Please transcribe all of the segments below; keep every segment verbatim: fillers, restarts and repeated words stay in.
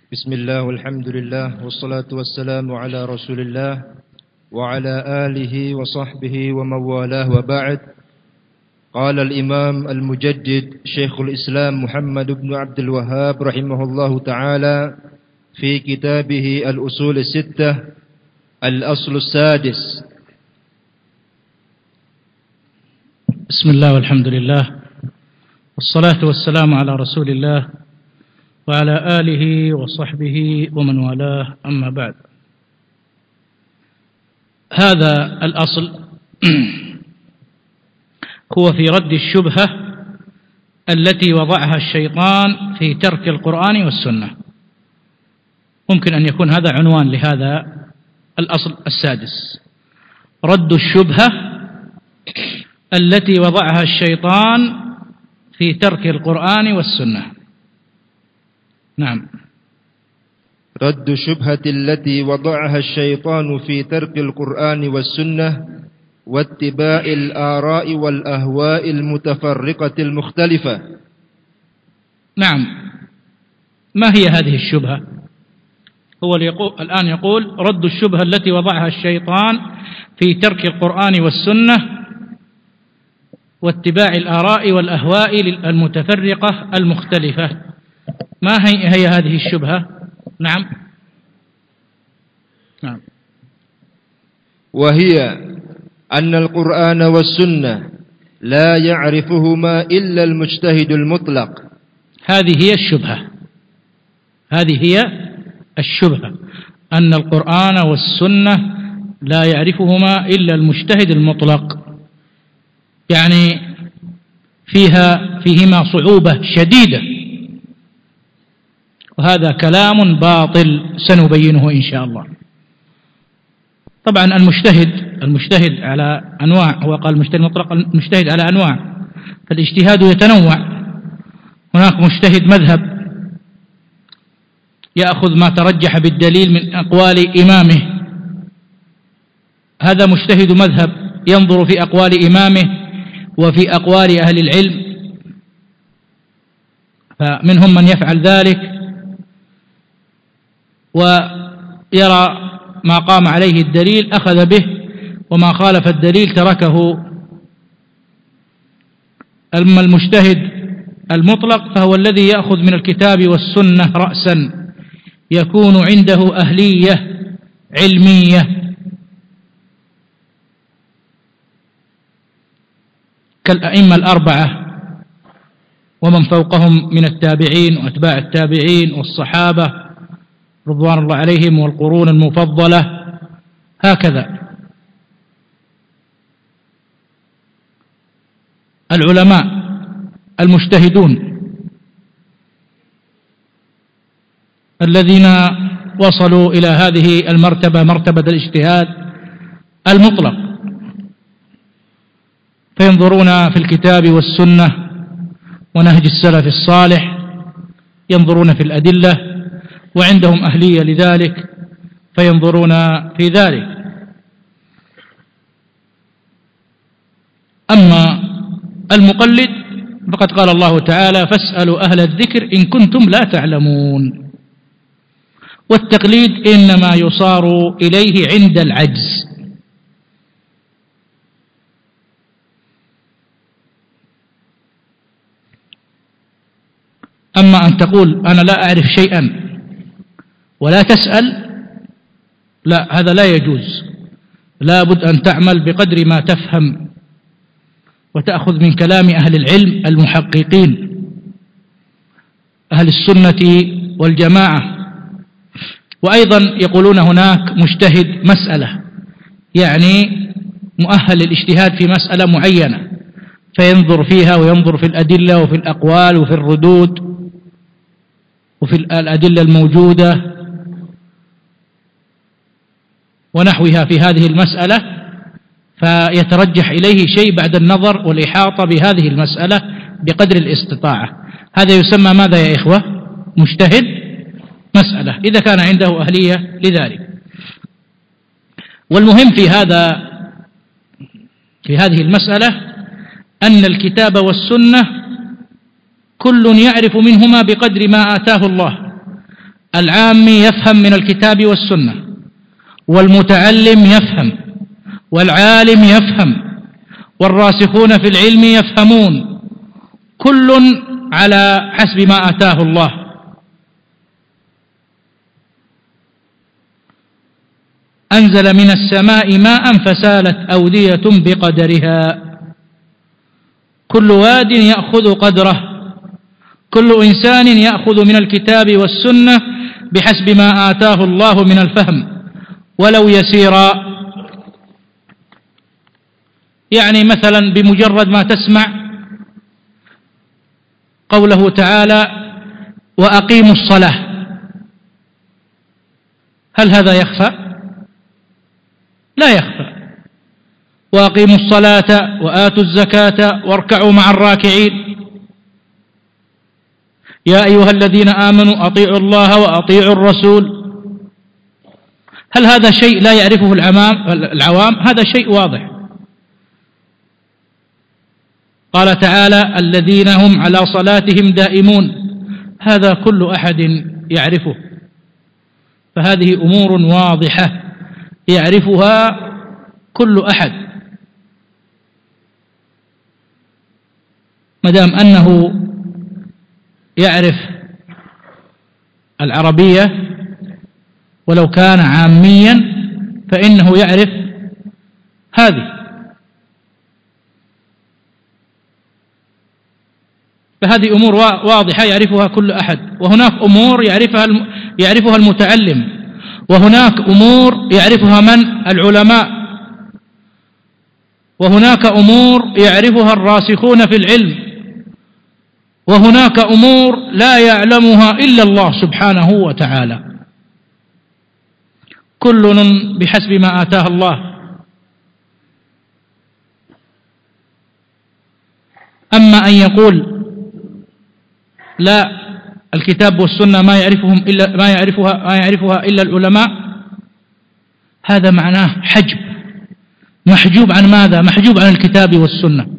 بسم الله والحمد لله والصلاة والسلام على رسول الله وعلى آله وصحبه ومن والاه وبعد. قال الإمام المجدد شيخ الإسلام محمد بن عبد الوهاب رحمه الله تعالى في كتابه الأصول الستة الأصل السادس. بسم الله والحمد لله والصلاة والسلام على رسول الله وعلى آله وصحبه ومن والاه، أما بعد. هذا الأصل هو في رد الشبهة التي وضعها الشيطان في ترك القرآن والسنة. ممكن أن يكون هذا عنوان لهذا الأصل السادس، رد الشبهة التي وضعها الشيطان في ترك القرآن والسنة. نعم، رد الشبهة التي وضعها الشيطان في ترك القرآن والسنة واتباع الآراء والأهواء المتفرقة المختلفة. نعم، ما هي هذه الشبهة؟ هو الآن يقول رد الشبهة التي وضعها الشيطان في ترك القرآن والسنة واتباع الآراء والأهواء المتفرقة المختلفة. ما هي, هي هذه الشبهة؟ نعم نعم وهي أن القرآن والسنة لا يعرفهما إلا المجتهد المطلق. هذه هي الشبهة، هذه هي الشبهة أن القرآن والسنة لا يعرفهما إلا المجتهد المطلق، يعني فيها فيهما صعوبة شديدة، وهذا كلام باطل سنبينه إن شاء الله. طبعا المجتهد المجتهد على أنواع، هو قال المجتهد المطلق، المجتهد على أنواع، فالاجتهاد يتنوع. هناك مجتهد مذهب يأخذ ما ترجح بالدليل من أقوال إمامه، هذا مجتهد مذهب ينظر في أقوال إمامه وفي أقوال أهل العلم، فمنهم من يفعل ذلك ويرى ما قام عليه الدليل أخذ به، وما خالف الدليل تركه. أما المجتهد المطلق فهو الذي يأخذ من الكتاب والسنة رأسا، يكون عنده أهلية علمية كالأئمة الأربعة ومن فوقهم من التابعين وأتباع التابعين والصحابة رضوان الله عليهم والقرون المفضلة، هكذا العلماء المجتهدون الذين وصلوا إلى هذه المرتبة، مرتبة الاجتهاد المطلق، فينظرون في الكتاب والسنة ونهج السلف الصالح، ينظرون في الأدلة وعندهم أهلية لذلك فينظرون في ذلك. أما المقلد فقد قال الله تعالى فاسألوا أهل الذكر إن كنتم لا تعلمون، والتقليد إنما يصار إليه عند العجز. أما أن تقول أنا لا أعرف شيئا ولا تسأل، لا، هذا لا يجوز. لا بد أن تعمل بقدر ما تفهم وتأخذ من كلام أهل العلم المحققين أهل السنة والجماعة. وأيضا يقولون هناك مجتهد مسألة، يعني مؤهل للاجتهاد في مسألة معينة، فينظر فيها وينظر في الأدلة وفي الأقوال وفي الردود وفي الأدلة الموجودة ونحوها في هذه المسألة، فيترجح إليه شيء بعد النظر والإحاطة بهذه المسألة بقدر الاستطاعة. هذا يسمى ماذا يا إخوة؟ مجتهد مسألة، إذا كان عنده أهلية لذلك. والمهم في هذا في هذه المسألة أن الكتاب والسنة كل يعرف منهما بقدر ما آتاه الله. العامي يفهم من الكتاب والسنة، والمتعلم يفهم، والعالم يفهم، والراسخون في العلم يفهمون، كل على حسب ما آتاه الله. أنزل من السماء ماء فسالت أودية بقدرها، كل واد يأخذ قدره، كل إنسان يأخذ من الكتاب والسنة بحسب ما آتاه الله من الفهم ولو يسيرا. يعني مثلا بمجرد ما تسمع قوله تعالى وأقيموا الصلاة، هل هذا يخفى؟ لا يخفى. وأقيموا الصلاة وآتوا الزكاة واركعوا مع الراكعين، يا أيها الذين آمنوا أطيعوا الله وأطيعوا الرسول. هل هذا شيء لا يعرفه العوام؟ هذا شيء واضح. قال تعالى الذين هم على صلاتهم دائمون، هذا كل أحد يعرفه. فهذه أمور واضحة يعرفها كل أحد، مدام أنه يعرف العربية ولو كان عاميا فإنه يعرف هذه. فهذه أمور واضحة يعرفها كل أحد، وهناك أمور يعرفها يعرفها المتعلم، وهناك أمور يعرفها من؟ العلماء، وهناك أمور يعرفها الراسخون في العلم، وهناك أمور لا يعلمها إلا الله سبحانه وتعالى، كل بحسب ما آتاه الله. أما أن يقول لا الكتاب والسنة ما يعرفهم إلا ما يعرفها ما يعرفها إلا العلماء، هذا معناه حجب، محجوب عن ماذا؟ محجوب عن الكتاب والسنة.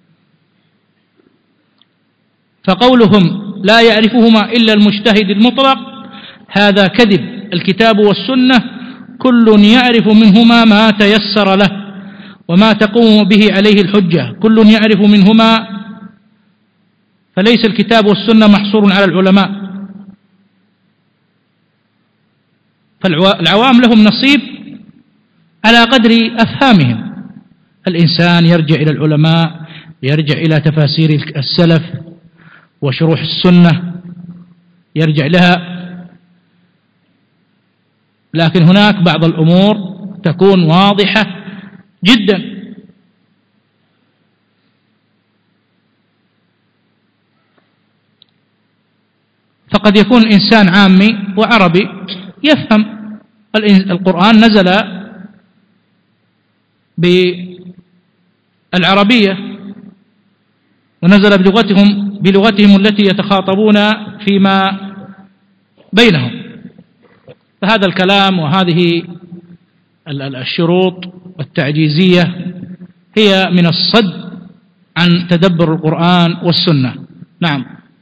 فقولهم لا يعرفهما إلا المجتهد المطلق هذا كذب. الكتاب والسنة كل يعرف منهما ما تيسر له وما تقوم به عليه الحجة، كل يعرف منهما، فليس الكتاب والسنة محصور على العلماء. فالعوام لهم نصيب على قدر أفهامهم. الإنسان يرجع إلى العلماء، يرجع إلى تفاسير السلف وشروح السنة، يرجع لها. لكن هناك بعض الأمور تكون واضحة جدا. فقد يكون إنسان عامي وعربي يفهم القرآن، نزل بالعربية ونزل بلغتهم بلغتهم التي يتخاطبون فيما بينهم. فهذا الكلام وهذه الشروط التعجيزية هي من الصد عن تدبر القرآن والسنة. نعم.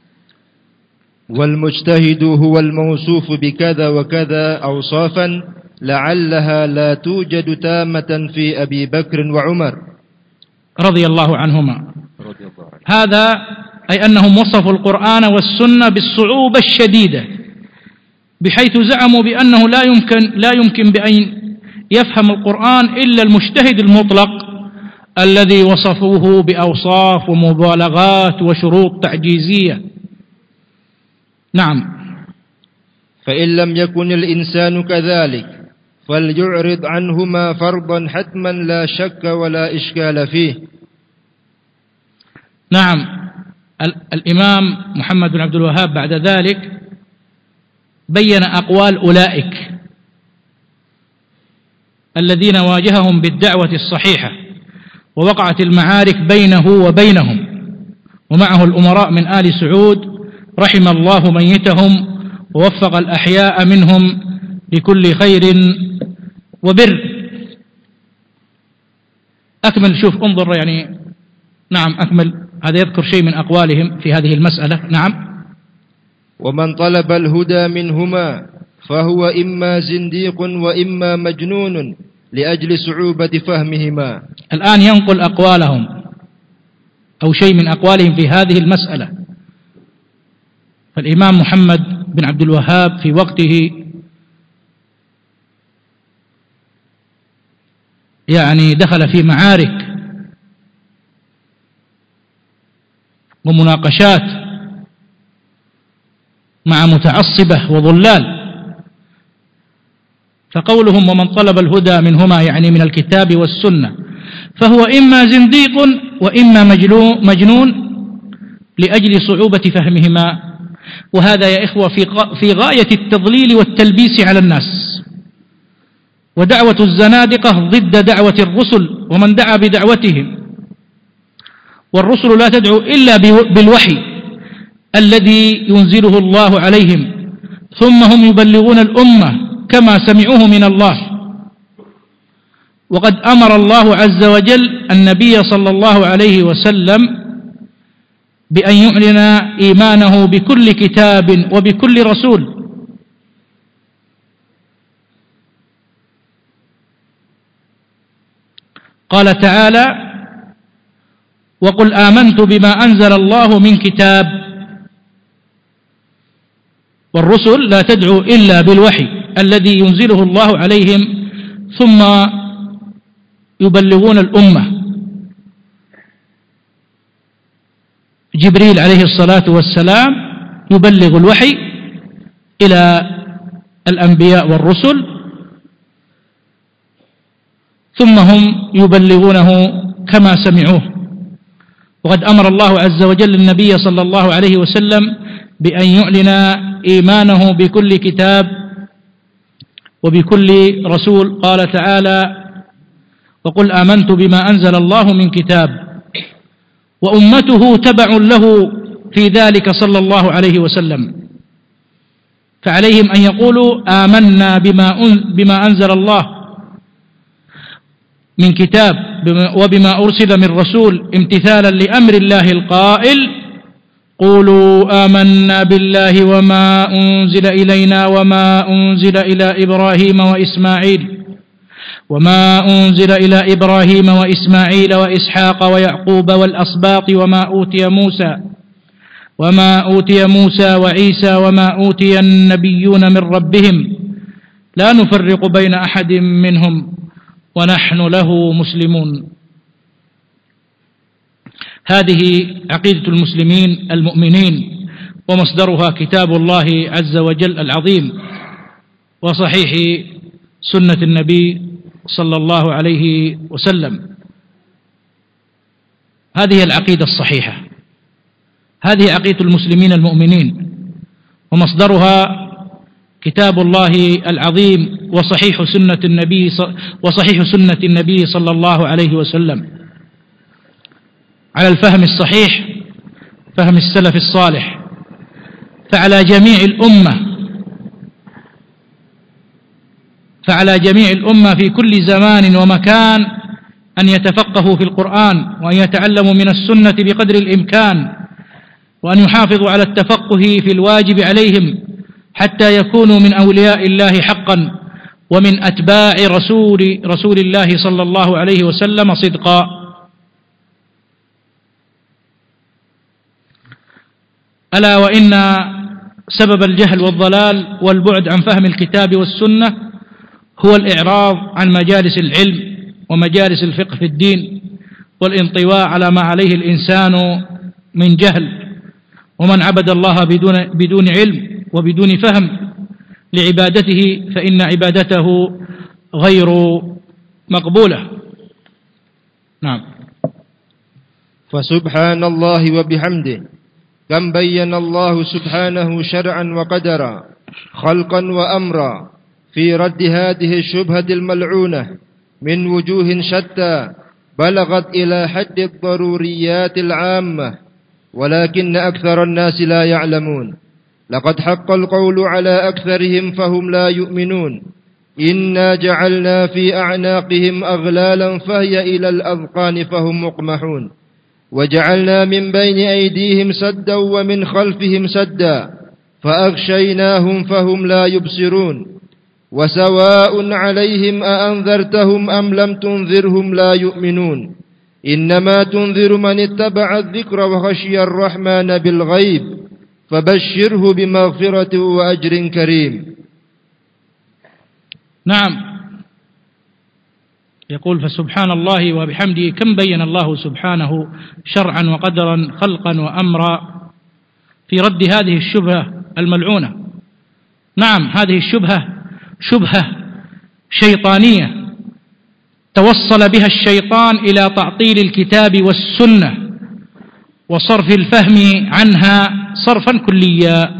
والمجتهد هو الموصوف بكذا وكذا أوصافا لعلها لا توجد تامة في أبي بكر وعمر رضي الله عنهما. هذا أي أنهم وصفوا القرآن والسنة بالصعوبة الشديدة، بحيث زعموا بأنه لا يمكن لا يمكن بأن يفهم القرآن إلا المجتهد المطلق الذي وصفوه بأوصاف ومبالغات وشروط تعجيزية. نعم. فإن لم يكن الإنسان كذلك فليعرض عنهما فرضا حتما لا شك ولا إشكال فيه. نعم. الإمام محمد بن عبد الوهاب بعد ذلك بين أقوال أولئك الذين واجههم بالدعوة الصحيحة، ووقعت المعارك بينه وبينهم، ومعه الأمراء من آل سعود رحم الله ميتهم ووفق الأحياء منهم لكل خير وبر. أكمل، شوف انظر يعني. نعم أكمل. هذا يذكر شيء من أقوالهم في هذه المسألة. نعم. ومن طلب الهدى منهما فهو إما زنديق وإما مجنون لأجل صعوبة فهمهما. الآن ينقل أقوالهم أو شيء من أقوالهم في هذه المسألة. فالإمام محمد بن عبد الوهاب في وقته يعني دخل في معارك ومناقشات مع متعصبة وضلال، فقولهم ومن طلب الهدى منهما يعني من الكتاب والسنة فهو إما زنديق وإما مجنون لأجل صعوبة فهمهما. وهذا يا إخوة في غاية التضليل والتلبيس على الناس. ودعوة الزنادقة ضد دعوة الرسل ومن دعا بدعوتهم، والرسل لا تدعو إلا بالوحي الذي ينزله الله عليهم، ثم هم يبلغون الأمة كما سمعوه من الله. وقد أمر الله عز وجل النبي صلى الله عليه وسلم بأن يعلن إيمانه بكل كتاب وبكل رسول. قال تعالى: وقل آمنت بما أنزل الله من كتاب. والرسل لا تدعو إلا بالوحي الذي ينزله الله عليهم ثم يبلغون الأمة. جبريل عليه الصلاة والسلام يبلغ الوحي إلى الأنبياء والرسل، ثم هم يبلغونه كما سمعوه. وقد أمر الله عز وجل النبي صلى الله عليه وسلم بأن يعلن إيمانه بكل كتاب وبكل رسول. قال تعالى: وقل آمنت بما أنزل الله من كتاب. وأمته تبع له في ذلك صلى الله عليه وسلم، فعليهم أن يقولوا آمنا بما بما أنزل الله من كتاب وبما أرسل من رسول امتثالا لأمر الله القائل: قولوا آمنا بالله وما أنزل إلينا وما أنزل إلى إبراهيم وإسماعيل وما أنزل إلى إبراهيم وإسماعيل وإسحاق ويعقوب والأسباط وما أوتي موسى وما أوتي موسى وعيسى وما أوتي النبيون من ربهم لا نفرق بين أحد منهم ونحن له مسلمون. هذه عقيدة المسلمين المؤمنين، ومصدرها كتاب الله عز وجل العظيم وصحيح سنة النبي صلى الله عليه وسلم. هذه العقيدة الصحيحة، هذه عقيدة المسلمين المؤمنين، ومصدرها كتاب الله العظيم وصحيح سنة النبي وصحيح سنة النبي صلى الله عليه وسلم على الفهم الصحيح، فهم السلف الصالح. فعلى جميع الأمة فعلى جميع الأمة في كل زمان ومكان أن يتفقهوا في القرآن وأن يتعلموا من السنة بقدر الإمكان، وأن يحافظوا على التفقه في الواجب عليهم حتى يكونوا من أولياء الله حقا ومن أتباع رسول رسول الله صلى الله عليه وسلم صدقا. ألا وإن سبب الجهل والضلال والبعد عن فهم الكتاب والسنة هو الإعراض عن مجالس العلم ومجالس الفقه في الدين، والانطواء على ما عليه الإنسان من جهل. ومن عبد الله بدون بدون علم وبدون فهم لعبادته فإن عبادته غير مقبولة. نعم. فسبحان الله وبحمده كم بين الله سبحانه شرعا وقدرا خلقا وأمرا في رد هذه الشبهة الملعونة من وجوه شتى بلغت إلى حد الضروريات العامة، ولكن أكثر الناس لا يعلمون. لقد حق القول على أكثرهم فهم لا يؤمنون. إنا جعلنا في أعناقهم أغلالا فهي إلى الأذقان فهم مقمحون، وجعلنا من بين أيديهم سدا ومن خلفهم سدا فأغشيناهم فهم لا يبصرون وسواء عليهم أأنذرتهم أم لم تنذرهم لا يؤمنون إنما تنذر من اتبع الذكر وخشي الرحمن بالغيب فبشره بمغفرة وأجر كريم. نعم، يقول فسبحان الله وبحمده كم بين الله سبحانه شرعا وقدرا خلقا وأمرا في رد هذه الشبهة الملعونة. نعم، هذه الشبهة شبهة شيطانية توصل بها الشيطان إلى تعطيل الكتاب والسنة وصرف الفهم عنها صرفا كليا،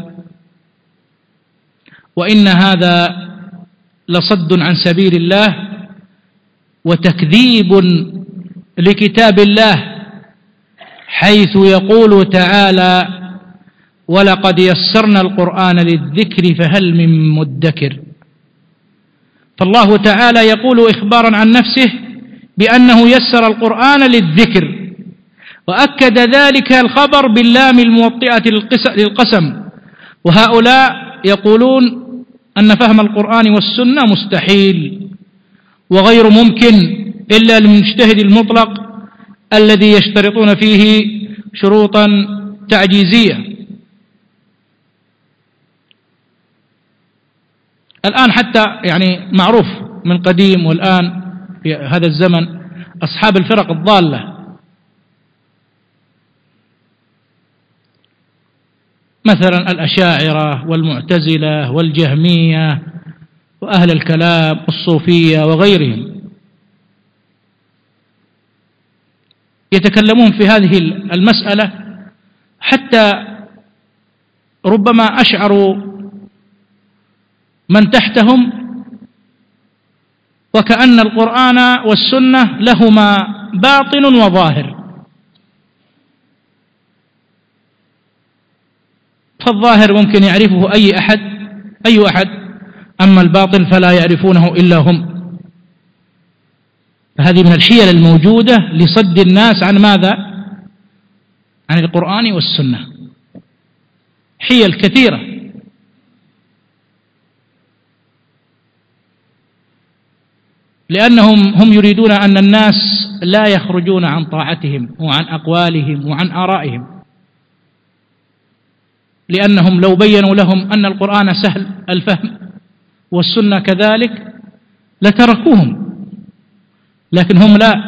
وإن هذا لصد عن سبيل الله وتكذيب لكتاب الله، حيث يقول تعالى ولقد يسرنا القرآن للذكر فهل من مدكر. فالله تعالى يقول إخبارا عن نفسه بأنه يسر القرآن للذكر، وأكد ذلك الخبر باللام الموطئة للقسم، وهؤلاء يقولون أن فهم القرآن والسنة مستحيل وغير ممكن إلا للمجتهد المطلق الذي يشترطون فيه شروطا تعجيزية. الآن حتى يعني معروف من قديم والآن في هذا الزمن أصحاب الفرق الضالة، مثلا الأشاعرة والمعتزلة والجهمية وأهل الكلام والصوفية وغيرهم، يتكلمون في هذه المسألة حتى ربما أشعروا من تحتهم وكأن القرآن والسنة لهما باطن وظاهر، فالظاهر ممكن يعرفه أي أحد أي أحد أما الباطن فلا يعرفونه إلا هم. فهذه من الحيل الموجودة لصد الناس عن ماذا؟ عن القرآن والسنة، حيل كثيرة. لأنهم هم يريدون أن الناس لا يخرجون عن طاعتهم وعن أقوالهم وعن آرائهم، لأنهم لو بينوا لهم أن القرآن سهل الفهم والسنة كذلك لتركوهم، لكن هم لا،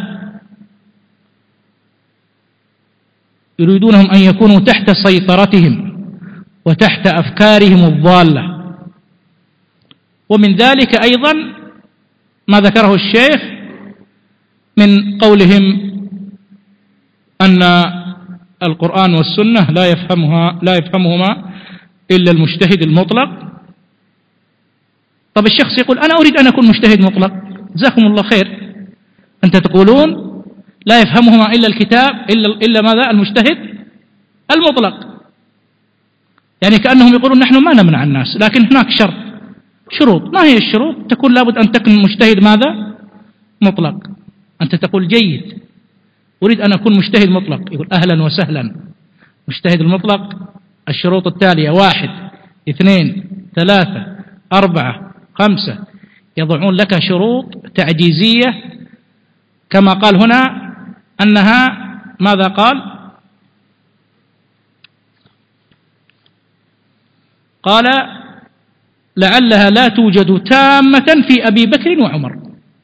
يريدونهم أن يكونوا تحت سيطرتهم وتحت أفكارهم الضالة. ومن ذلك أيضا ما ذكره الشيخ من قولهم أن القرآن والسنة لا يفهمها لا يفهمهما إلا المجتهد المطلق. طب الشخص يقول أنا أريد أن أكون مجتهد مطلق، جزاكم الله خير، أنت تقولون لا يفهمهما إلا الكتاب إلا, إلا ماذا؟ المجتهد المطلق. يعني كأنهم يقولون نحن ما نمنع الناس، لكن هناك شرط شروط. ما هي الشروط؟ تكون لابد أن تكون مجتهد ماذا؟ مطلق. أنت تقول جيد، أريد أن أكون مجتهد مطلق، يقول أهلا وسهلا. مجتهد المطلق الشروط التالية: واحد، اثنين، ثلاثة، أربعة، خمسة. يضعون لك شروط تعجيزية كما قال هنا أنها ماذا قال؟ قال لعلها لا توجد تامة في أبي بكر وعمر،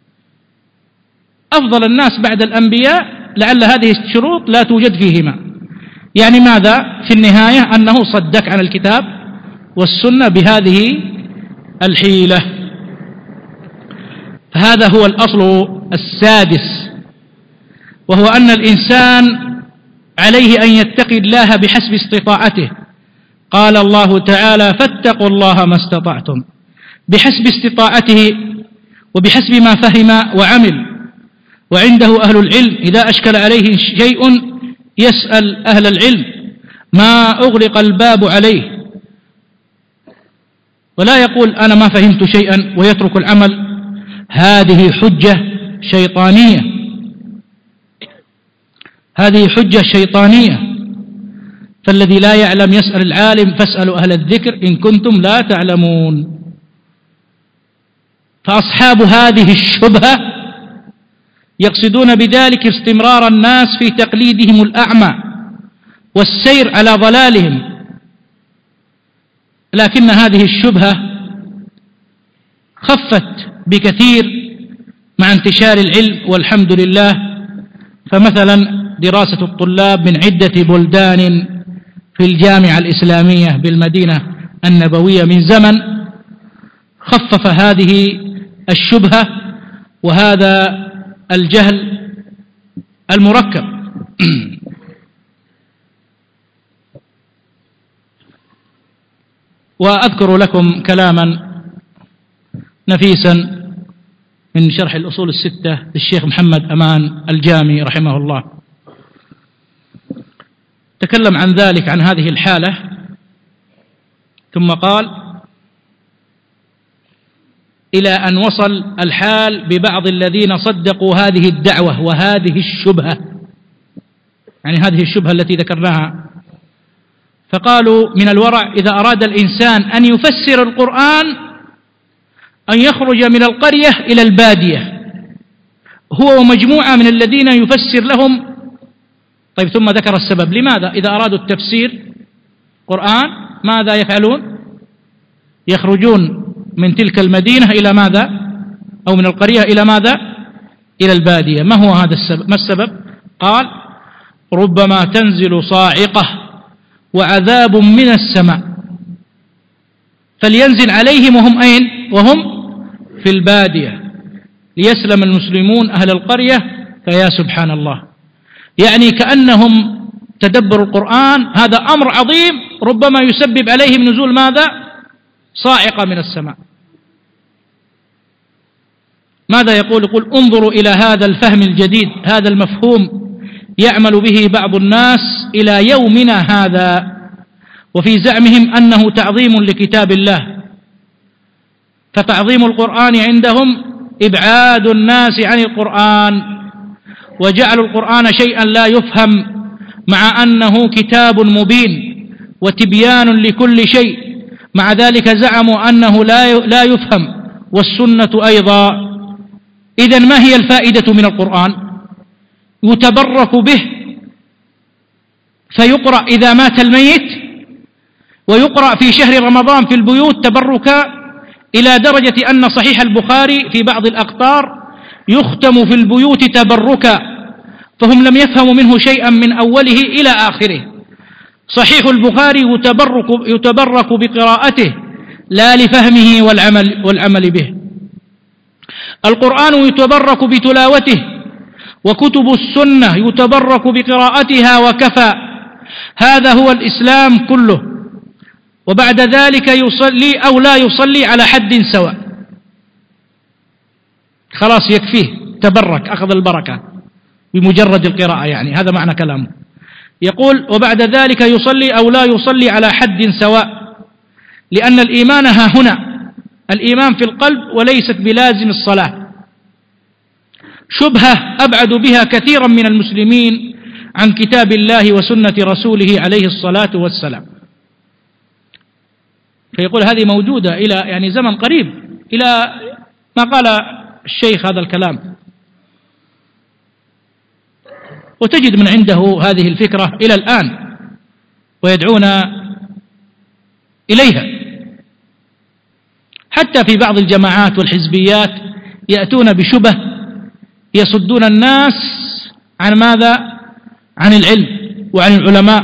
أفضل الناس بعد الأنبياء لعل هذه الشروط لا توجد فيهما. يعني ماذا؟ في النهاية أنه صدك عن الكتاب والسنة بهذه الحيلة. فهذا هو الأصل السادس، وهو أن الإنسان عليه أن يتقي الله بحسب استطاعته. قال الله تعالى فاتقوا الله ما استطعتم، بحسب استطاعته وبحسب ما فهم وعمل. وعنده أهل العلم إذا أشكل عليه شيء يسأل أهل العلم، ما أغلق الباب عليه، ولا يقول أنا ما فهمت شيئا ويترك العمل. هذه حجة شيطانية، هذه حجة شيطانية فالذي لا يعلم يسأل العالم فاسألوا أهل الذكر إن كنتم لا تعلمون. فأصحاب هذه الشبهة يقصدون بذلك استمرار الناس في تقليدهم الأعمى والسير على ضلالهم، لكن هذه الشبهة خفت بكثير مع انتشار العلم والحمد لله. فمثلا دراسة الطلاب من عدة بلدان في الجامعة الإسلامية بالمدينة النبوية من زمن خفف هذه الشبهة وهذا الجهل المركب. وأذكر لكم كلاما نفيسا من شرح الأصول الستة للشيخ محمد أمان الجامي رحمه الله، تكلم عن ذلك، عن هذه الحالة، ثم قال: إلى أن وصل الحال ببعض الذين صدقوا هذه الدعوة وهذه الشبهة، يعني هذه الشبهة التي ذكرناها، فقالوا من الورع إذا أراد الإنسان أن يفسر القرآن أن يخرج من القرية إلى البادية هو ومجموعة من الذين يفسر لهم. طيب ثم ذكر السبب لماذا إذا أرادوا التفسير قرآن ماذا يفعلون؟ يخرجون من تلك المدينة إلى ماذا؟ أو من القرية إلى ماذا؟ إلى البادية. ما هو هذا السبب؟ ما السبب؟ قال: ربما تنزل صاعقة وعذاب من السماء فلينزل عليهم وهم أين؟ وهم في البادية ليسلم المسلمون أهل القرية. فيا سبحان الله، يعني كأنهم تدبر القرآن هذا أمر عظيم ربما يسبب عليهم نزول ماذا؟ صاعقة من السماء. ماذا يقول؟ يقول: انظروا إلى هذا الفهم الجديد، هذا المفهوم يعمل به بعض الناس إلى يومنا هذا، وفي زعمهم أنه تعظيم لكتاب الله، فتعظيم القرآن عندهم إبعاد الناس عن القرآن، وجعلوا القرآن شيئا لا يفهم مع أنه كتاب مبين وتبيان لكل شيء، مع ذلك زعموا أنه لا يفهم، والسنة أيضا. إذن ما هي الفائدة من القرآن؟ يتبرك به فيقرأ إذا مات الميت، ويقرأ في شهر رمضان في البيوت تبركا، إلى درجة أن صحيح البخاري في بعض الأقطار يختم في البيوت تبركا، فهم لم يفهموا منه شيئا من أوله إلى آخره. صحيح البخاري يتبرك, يتبرك بقراءته لا لفهمه والعمل, والعمل به. القرآن يتبرك بتلاوته، وكتب السنة يتبرك بقراءتها وكفى. هذا هو الإسلام كله. وبعد ذلك يصلي أو لا يصلي على حد سواء، خلاص يكفيه تبرك، أخذ البركة بمجرد القراءة، يعني هذا معنى كلامه. يقول: وبعد ذلك يصلي أو لا يصلي على حد سواء، لأن الإيمان ها هنا الإيمان في القلب وليست بلازم الصلاة. شبهة أبعد بها كثيرا من المسلمين عن كتاب الله وسنة رسوله عليه الصلاة والسلام. فيقول هذه موجودة إلى يعني زمن قريب، إلى ما قال الشيخ هذا الكلام، وتجد من عنده هذه الفكرة إلى الآن ويدعون إليها. حتى في بعض الجماعات والحزبيات يأتون بشبه يصدون الناس عن ماذا؟ عن العلم وعن العلماء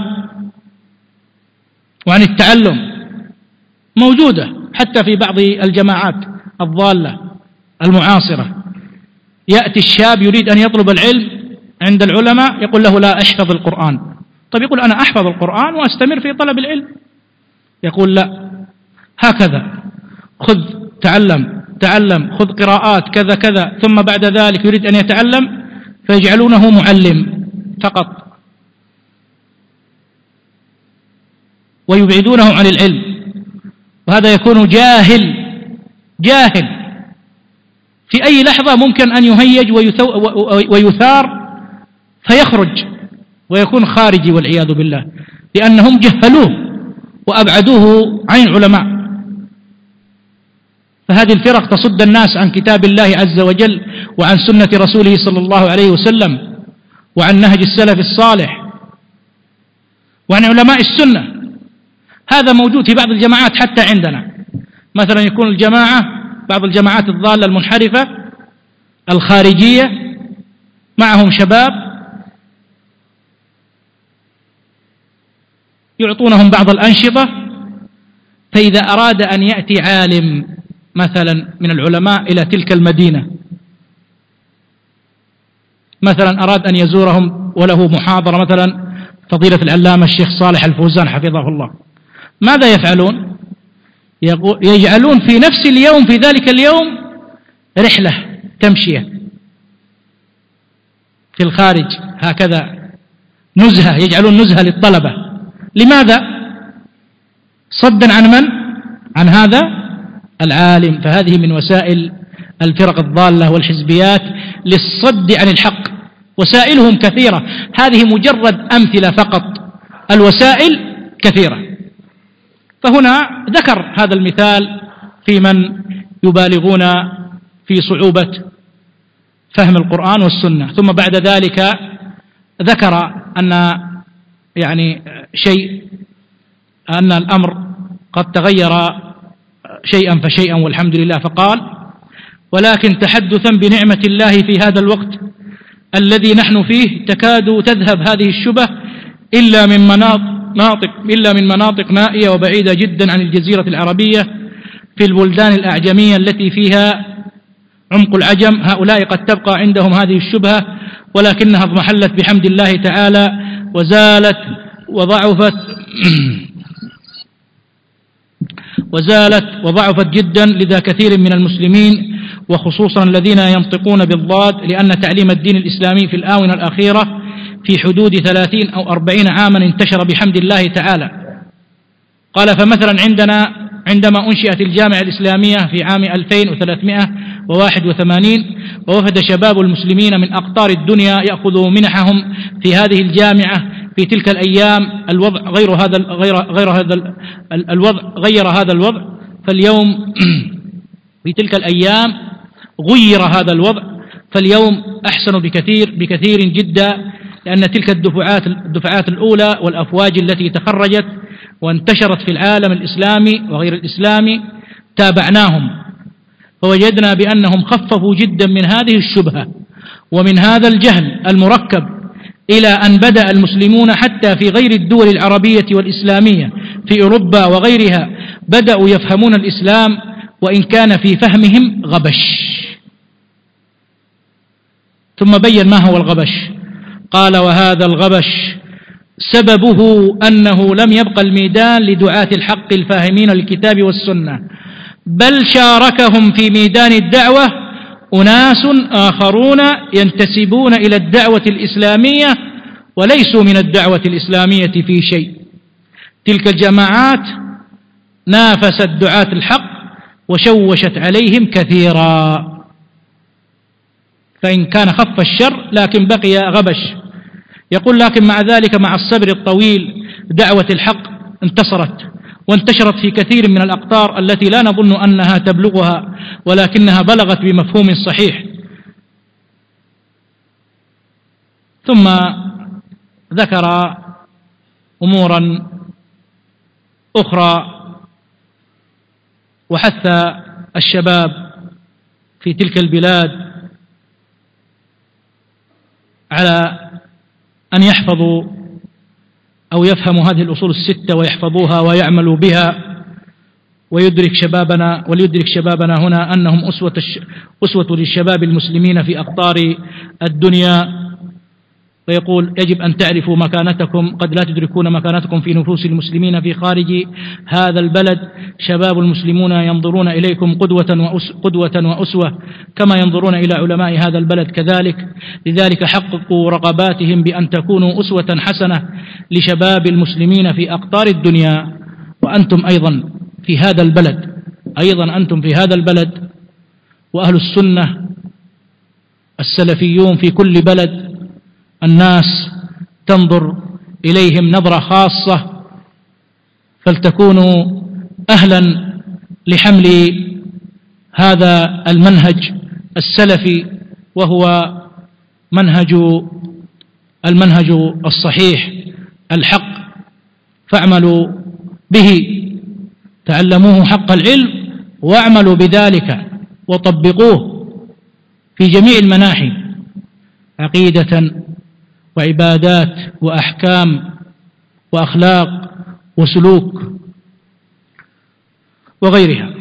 وعن التعلم. موجودة حتى في بعض الجماعات الضالة المعاصرة. يأتي الشاب يريد أن يطلب العلم عند العلماء، يقول له: لا أحفظ القرآن. طيب يقول: أنا أحفظ القرآن وأستمر في طلب العلم. يقول: لا، هكذا، خذ تعلم تعلم خذ قراءات كذا كذا، ثم بعد ذلك يريد أن يتعلم فيجعلونه معلم فقط ويبعدونه عن العلم، وهذا يكون جاهل جاهل في أي لحظة ممكن أن يهيج ويثار فيخرج ويكون خارجي والعياذ بالله. لأنهم جهلوه وأبعدوه عن العلماء. فهذه الفرق تصد الناس عن كتاب الله عز وجل وعن سنة رسوله صلى الله عليه وسلم وعن نهج السلف الصالح وعن علماء السنة. هذا موجود في بعض الجماعات حتى عندنا، مثلا يكون الجماعة بعض الجماعات الضالة المنحرفة الخارجية معهم شباب يعطونهم بعض الأنشطة، فإذا أراد أن يأتي عالم مثلا من العلماء إلى تلك المدينة، مثلا أراد أن يزورهم وله محاضرة مثلا فضيلة العلامة الشيخ صالح الفوزان حفظه الله، ماذا يفعلون؟ يجعلون في نفس اليوم في ذلك اليوم رحلة تمشية في الخارج، هكذا نزهة، يجعلون نزهة للطلبة. لماذا؟ صدا عن من؟ عن هذا العالم. فهذه من وسائل الفرق الضالة والحزبيات للصد عن الحق، وسائلهم كثيرة، هذه مجرد أمثلة فقط، الوسائل كثيرة. فهنا ذكر هذا المثال في من يبالغون في صعوبة فهم القرآن والسنة. ثم بعد ذلك ذكر أن يعني شيء أن الأمر قد تغير شيئا فشيئا والحمد لله، فقال: ولكن تحدثا بنعمة الله في هذا الوقت الذي نحن فيه تكاد تذهب هذه الشبه إلا من مناطق إلا من مناطق نائية وبعيدة جدا عن الجزيرة العربية في البلدان الأعجمية التي فيها عمق العجم، هؤلاء قد تبقى عندهم هذه الشبهة، ولكنها اضمحلت بحمد الله تعالى وزالت وضعفت وزالت وضعفت جدا. لذا كثير من المسلمين وخصوصا الذين ينطقون بالضاد، لأن تعليم الدين الإسلامي في الآونة الأخيرة في حدود ثلاثين أو أربعين عاما انتشر بحمد الله تعالى. قال: فمثلا عندنا عندما أنشئت الجامعة الإسلامية في عام ألفين وثلاثمائة وواحد وثمانين ووفد شباب المسلمين من أقطار الدنيا يأخذوا منحهم في هذه الجامعة، في تلك الأيام الوضع غير هذا غير غير هذا الوضع غير هذا الوضع فاليوم في تلك الأيام غير هذا الوضع، فاليوم أحسن بكثير بكثير جدا، لأن تلك الدفعات الدفعات الأولى والأفواج التي تخرجت وانتشرت في العالم الإسلامي وغير الإسلامي تابعناهم، فوجدنا بأنهم خففوا جدا من هذه الشبهة ومن هذا الجهل المركب، إلى أن بدأ المسلمون حتى في غير الدول العربية والإسلامية في أوروبا وغيرها بدأوا يفهمون الإسلام، وإن كان في فهمهم غبش. ثم بين ما هو الغبش، قال: وهذا الغبش سببه أنه لم يبقى الميدان لدعاة الحق الفاهمين للكتاب والسنة، بل شاركهم في ميدان الدعوة أناس آخرون ينتسبون إلى الدعوة الإسلامية وليسوا من الدعوة الإسلامية في شيء. تلك الجماعات نافست دعاة الحق وشوشت عليهم كثيرا، فإن كان خف الشر لكن بقي غبش. يقول: لكن مع ذلك مع الصبر الطويل دعوة الحق انتصرت وانتشرت في كثير من الأقطار التي لا نظن أنها تبلغها، ولكنها بلغت بمفهوم صحيح. ثم ذكر أمورا أخرى وحث الشباب في تلك البلاد على أن يحفظوا أو يفهموا هذه الأصول الستة ويحفظوها ويعملوا بها، ويدرك شبابنا وليدرك شبابنا هنا أنهم أسوة, أسوة للشباب المسلمين في أقطار الدنيا. ويقول: يجب أن تعرفوا مكانتكم، قد لا تدركون مكانتكم في نفوس المسلمين في خارج هذا البلد. شباب المسلمون ينظرون إليكم قدوة قدوة وأسوة كما ينظرون إلى علماء هذا البلد كذلك، لذلك حققوا رغباتهم بأن تكونوا أسوة حسنة لشباب المسلمين في أقطار الدنيا. وأنتم أيضا في هذا البلد أيضا أنتم في هذا البلد وأهل السنة السلفيون في كل بلد، الناس تنظر إليهم نظرة خاصة، فلتكونوا أهلا لحمل هذا المنهج السلفي، وهو منهج المنهج الصحيح الحق، فاعملوا به، تعلموه حق العلم واعملوا بذلك وطبقوه في جميع المناحي، عقيدة وعبادات وأحكام وأخلاق وسلوك وغيرها.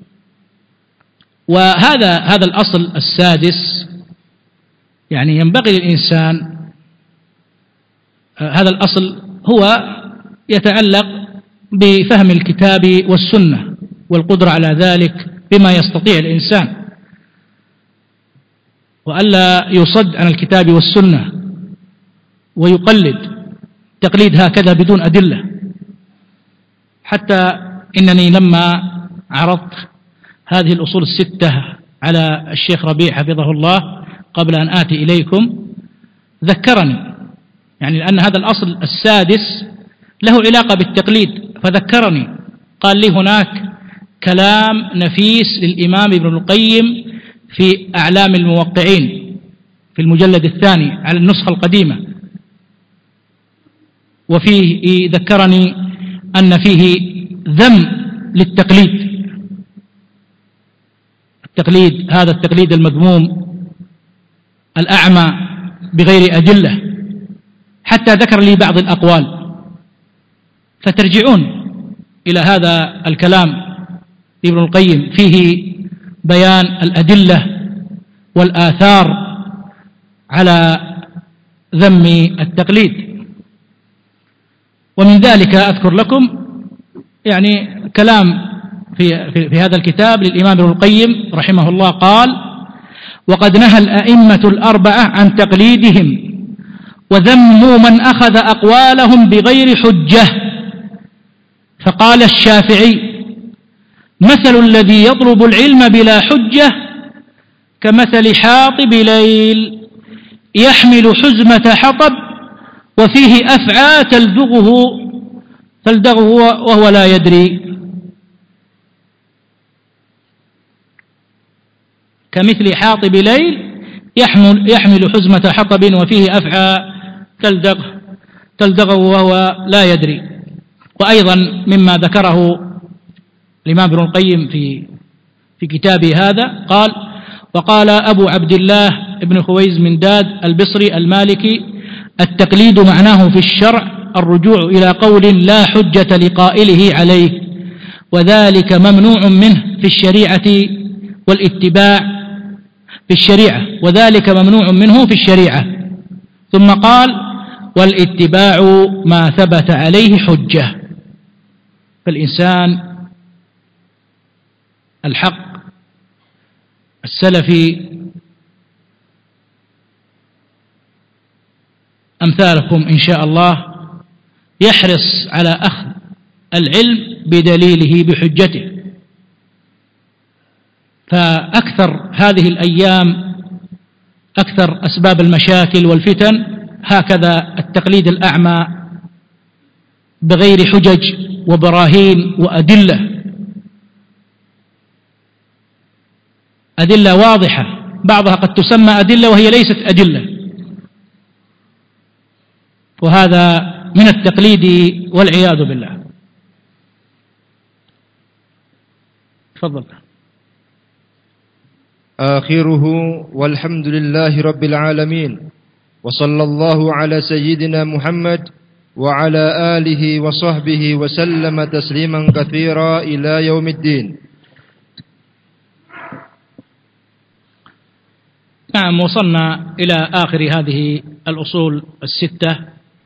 وهذا هذا الأصل السادس يعني ينبغي للإنسان، هذا الأصل هو يتعلق بفهم الكتاب والسنة والقدرة على ذلك بما يستطيع الإنسان، وألا يصد عن الكتاب والسنة ويقلد تقليد هكذا بدون أدلة. حتى إنني لما عرضت هذه الأصول الستة على الشيخ ربيع حفظه الله قبل أن آتي إليكم ذكرني، يعني لأن هذا الأصل السادس له علاقة بالتقليد، فذكرني قال لي هناك كلام نفيس للإمام ابن القيم في أعلام الموقعين في المجلد الثاني على النسخة القديمة، وفيه ذكرني أن فيه ذم للتقليد، التقليد هذا التقليد المذموم الأعمى بغير أدلة، حتى ذكر لي بعض الأقوال، فترجعون إلى هذا الكلام ابن القيم فيه بيان الأدلة والآثار على ذم التقليد. ومن ذلك أذكر لكم يعني كلام في, في, في هذا الكتاب للإمام ابن القيم رحمه الله، قال: وقد نهى الأئمة الأربعة عن تقليدهم وذموا من أخذ أقوالهم بغير حجة، فقال الشافعي: مثل الذي يطلب العلم بلا حجة كمثل حاطب ليل يحمل حزمة حطب وفيه أفعى تلدغه تلدغه وهو لا يدري. كمثل حاطب ليل يحمل يحمل حزمة حطب وفيه أفعى تلدغ تلدغه وهو لا يدري. وأيضا مما ذكره الإمام ابن القيم في في كتابه هذا قال: وقال أبو عبد الله ابن خويز من داد البصري المالكي: التقليد معناه في الشرع الرجوع إلى قول لا حجة لقائله عليه، وذلك ممنوع منه في الشريعة والاتباع في الشريعة وذلك ممنوع منه في الشريعة. ثم قال: والاتباع ما ثبت عليه حجة. فالإنسان الحق السلفي أمثالكم إن شاء الله يحرص على أخذ العلم بدليله بحجته. فأكثر هذه الأيام أكثر أسباب المشاكل والفتن هكذا التقليد الأعمى بغير حجج وبراهين وأدلة أدلة واضحة، بعضها قد تسمى أدلة وهي ليست أدلة، وهذا من التقليد والعياذ بالله. تفضل. آخره: والحمد لله رب العالمين، وصلى الله على سيدنا محمد وعلى آله وصحبه وسلم تسليما كثيرا إلى يوم الدين. نعم، وصلنا إلى آخر هذه الأصول الستة،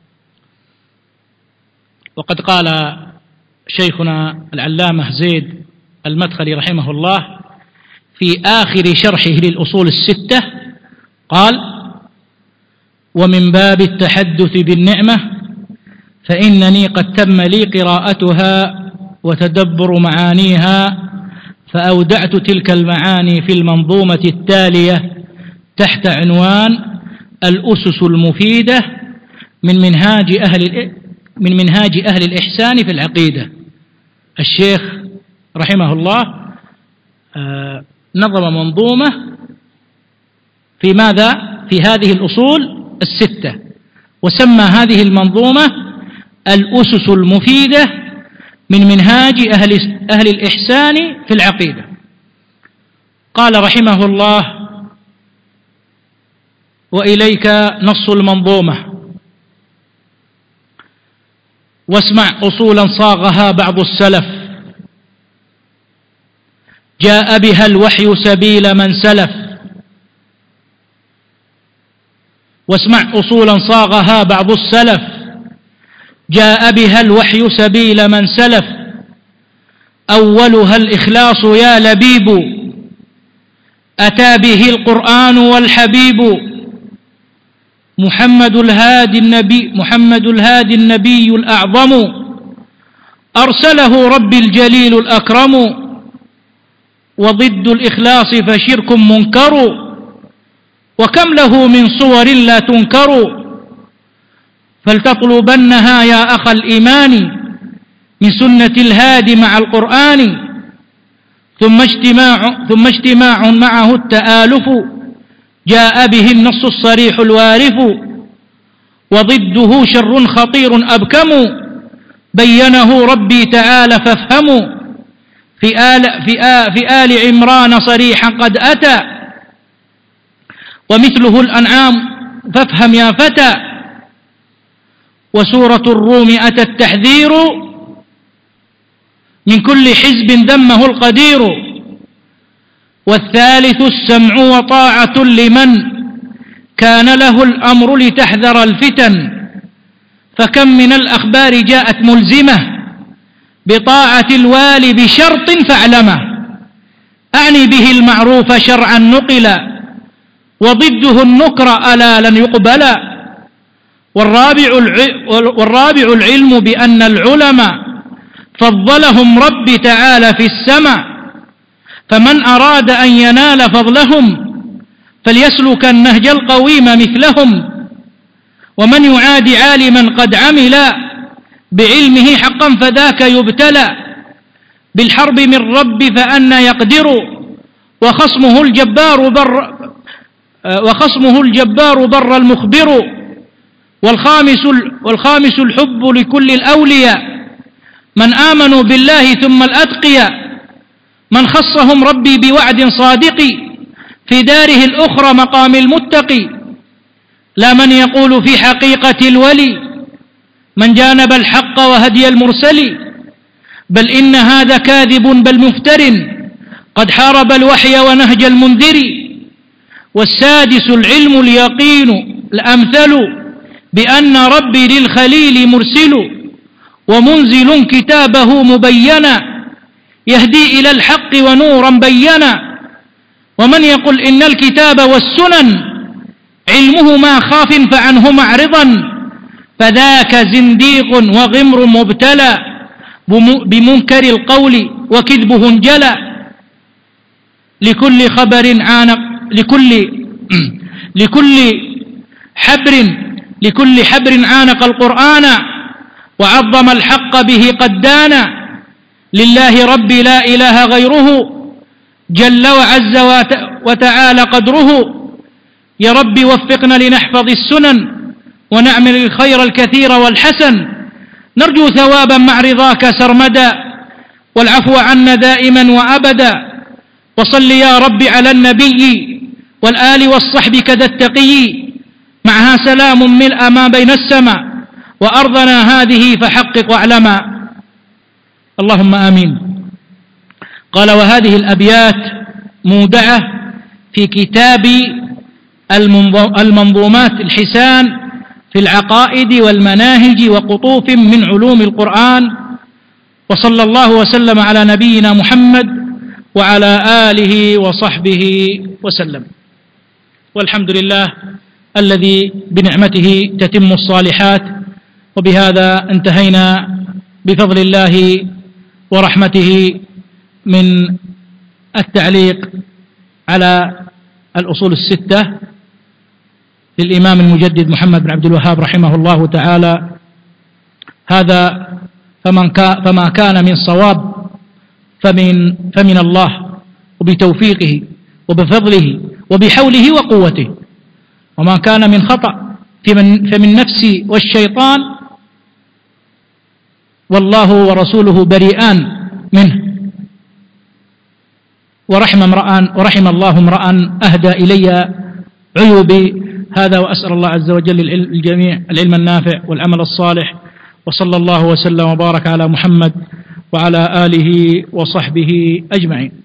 وقد قال شيخنا العلامة زيد المدخلي رحمه الله في آخر شرحه للأصول الستة قال: ومن باب التحدث بالنعمة فإنني قد تم لي قراءتها وتدبر معانيها، فأودعت تلك المعاني في المنظومة التالية تحت عنوان الأسس المفيدة من منهاج أهل من منهاج أهل الإحسان في العقيدة. الشيخ رحمه الله نظم منظومة في ماذا؟ في هذه الأصول الستة، وسمى هذه المنظومة الأسس المفيدة من منهاج أهل, أهل الإحسان في العقيدة. قال رحمه الله: وإليك نص المنظومة، واسمع أصولا صاغها بعض السلف، جاء بها الوحي سبيل من سلف. واسمع أصولا صاغها بعض السلف، جاء بها الوحي سبيل من سلف. أولها الإخلاص يا لبيب، أتى به القرآن والحبيب. محمد الهادي النبي محمد الهادي النبي الأعظم، أرسله ربي الجليل الأكرم. وضد الإخلاص فشرك منكر، وكم له من صور لا تنكر. فلتطلبنها يا أخ الإيمان من سنة الهادي مع القرآن. ثم اجتماع, ثم اجتماع معه التآلف، جاء به النص الصريح الوارف. وضده شر خطير أبكم، بينه ربي تعالى فافهموا. في آل, في آل, في آل عمران صريحا قد أتى، ومثله الأنعام فافهم يا فتى. وسورة الروم أتى التحذير من كل حزب ذمه القدير. والثالث السمع وطاعة لمن كان له الأمر لتحذر الفتن. فكم من الأخبار جاءت ملزمة بطاعة الوالي بشرط فاعلمه. أعني به المعروف شرعا نقلا، وضده النكر ألا لن يقبل. والرابع, والرابع العلم بأن العلماء فضلهم ربي تعالى في السماء. فمن أراد أن ينال فضلهم فليسلك النهج القويم مثلهم. ومن يعادي عالما قد عمل بعلمه حقا فذاك يبتلى بالحرب من رب فأنى يقدر. وخصمه الجبار بر وخصمه الجبار بر المخبر. والخامس والخامس الحب لكل الأولياء من آمنوا بالله ثم الأتقياء. من خصهم ربي بوعد صادق في داره الأخرى مقام المتقي. لا من يقول في حقيقة الولي من جانب الحق وهدي المرسل. بل إن هذا كاذب بل مفتر قد حارب الوحي ونهج المنذر. والسادس العلم اليقين الأمثل بأن ربي للخليل مرسل ومنزل كتابه مبينا يهدي إلى الحق ونورا بينا. ومن يقل إن الكتاب والسنن علمهما خاف فعنه معرضا فذاك زنديق وغمر مبتلى بمنكر القول وكذبه انجلى. لكل خبر عانق لكل لكل حبر لكل حبر عانق القرآن وعظم الحق به قد دانا. لله ربي لا إله غيره جل وعز وتعالى قدره. يا رب وفقنا لنحفظ السنن ونعمل الخير الكثير والحسن. نرجو ثوابا مع رضاك سرمدا والعفو عنا دائما وأبدا. وصل يا رب على النبي والآل والصحب كذا التقي معها سلام ملء ما بين السماء وأرضنا هذه فحقق واعلما. اللهم آمين. قال: وهذه الأبيات مودعة في كتاب المنظومات الحسان في العقائد والمناهج وقطوف من علوم القرآن. وصلى الله وسلم على نبينا محمد وعلى آله وصحبه وسلم. والحمد لله الذي بنعمته تتم الصالحات. وبهذا انتهينا بفضل الله ورحمته من التعليق على الأصول الستة. للإمام المجدد محمد بن عبد الوهاب رحمه الله تعالى. هذا فمن كا فما كان من صواب فمن, فمن الله وبتوفيقه وبفضله وبحوله وقوته، وما كان من خطأ فمن, فمن نفسي والشيطان والله ورسوله بريئان منه. ورحم امرأ ورحم الله امرأ أهدى إلي عيوبي. هذا وأسأل الله عز وجل للجميع العلم النافع والعمل الصالح، وصلى الله وسلم وبارك على محمد وعلى آله وصحبه أجمعين.